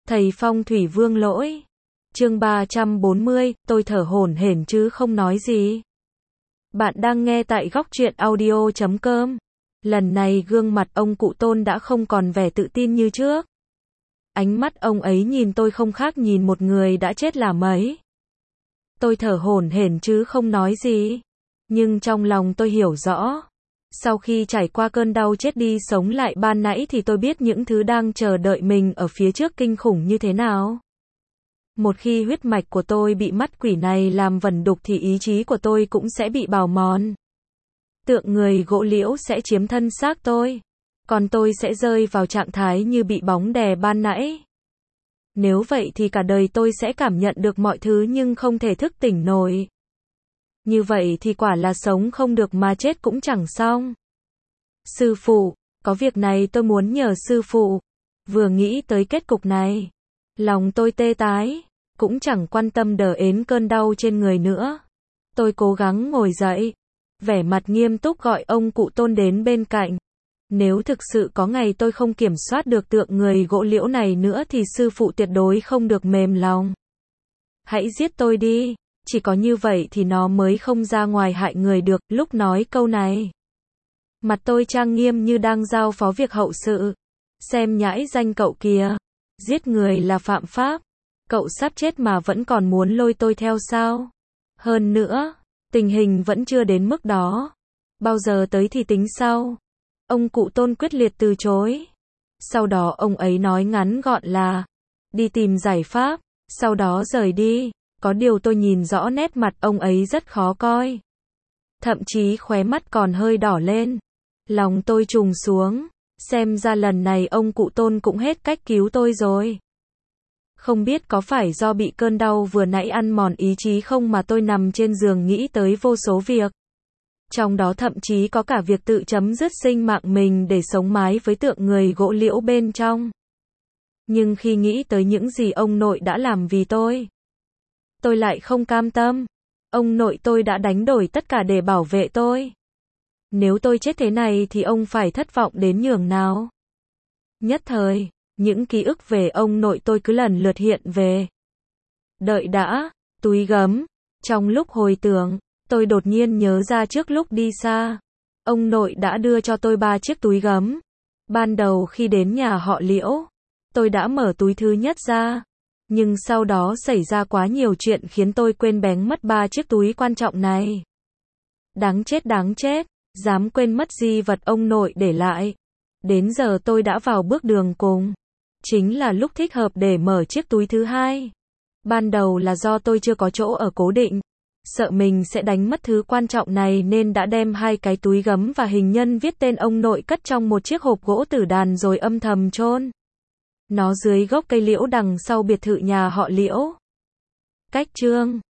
Thầy phong thủy Vương Lỗi. Chương 340, tôi thở hổn hển chứ không nói gì. Bạn đang nghe tại góc truyện audio.com. Lần này gương mặt ông cụ Tôn đã không còn vẻ tự tin như trước. Ánh mắt ông ấy nhìn tôi không khác nhìn một người đã chết là mấy. Tôi thở hổn hển chứ không nói gì. Nhưng trong lòng tôi hiểu rõ. Sau khi trải qua cơn đau chết đi sống lại ban nãy thì tôi biết những thứ đang chờ đợi mình ở phía trước kinh khủng như thế nào. Một khi huyết mạch của tôi bị mắt quỷ này làm vẩn đục thì ý chí của tôi cũng sẽ bị bào mòn. Tượng người gỗ liễu sẽ chiếm thân xác tôi. Còn tôi sẽ rơi vào trạng thái như bị bóng đè ban nãy. Nếu vậy thì cả đời tôi sẽ cảm nhận được mọi thứ nhưng không thể thức tỉnh nổi. Như vậy thì quả là sống không được mà chết cũng chẳng xong. Sư phụ, có việc này tôi muốn nhờ sư phụ. Vừa nghĩ tới kết cục này, lòng tôi tê tái, cũng chẳng quan tâm đờ ến cơn đau trên người nữa. Tôi cố gắng ngồi dậy, vẻ mặt nghiêm túc gọi ông cụ Tôn đến bên cạnh. Nếu thực sự có ngày tôi không kiểm soát được tượng người gỗ liễu này nữa thì sư phụ tuyệt đối không được mềm lòng. Hãy giết tôi đi, chỉ có như vậy thì nó mới không ra ngoài hại người được. Lúc nói câu này, mặt tôi trang nghiêm như đang giao phó việc hậu sự. Xem nhãi danh cậu kìa, giết người là phạm pháp, cậu sắp chết mà vẫn còn muốn lôi tôi theo sao? Hơn nữa, tình hình vẫn chưa đến mức đó. Bao giờ tới thì tính sau. Ông cụ Tôn quyết liệt từ chối. Sau đó ông ấy nói ngắn gọn là đi tìm giải pháp, sau đó rời đi. Có điều tôi nhìn rõ nét mặt ông ấy rất khó coi. Thậm chí khóe mắt còn hơi đỏ lên. Lòng tôi trùng xuống. Xem ra lần này ông cụ Tôn cũng hết cách cứu tôi rồi. Không biết có phải do bị cơn đau vừa nãy ăn mòn ý chí không mà tôi nằm trên giường nghĩ tới vô số việc. Trong đó thậm chí có cả việc tự chấm dứt sinh mạng mình để sống mái với tượng người gỗ liễu bên trong. Nhưng khi nghĩ tới những gì ông nội đã làm vì tôi lại không cam tâm. Ông nội tôi đã đánh đổi tất cả để bảo vệ tôi. Nếu tôi chết thế này thì ông phải thất vọng đến nhường nào. Nhất thời, những ký ức về ông nội tôi cứ lần lượt hiện về. Đợi đã, túi gấm. Trong lúc hồi tưởng, tôi đột nhiên nhớ ra trước lúc đi xa, ông nội đã đưa cho tôi 3 chiếc túi gấm. Ban đầu khi đến nhà họ Liễu, tôi đã mở túi thứ nhất ra. Nhưng sau đó xảy ra quá nhiều chuyện khiến tôi quên bén mất 3 chiếc túi quan trọng này. Đáng chết, dám quên mất di vật ông nội để lại. Đến giờ tôi đã vào bước đường cùng. Chính là lúc thích hợp để mở chiếc túi thứ hai. Ban đầu là do tôi chưa có chỗ ở cố định. Sợ mình sẽ đánh mất thứ quan trọng này nên đã đem 2 cái túi gấm và hình nhân viết tên ông nội cất trong một chiếc hộp gỗ tử đàn rồi âm thầm chôn nó dưới gốc cây liễu đằng sau biệt thự nhà họ Liễu. Cách chương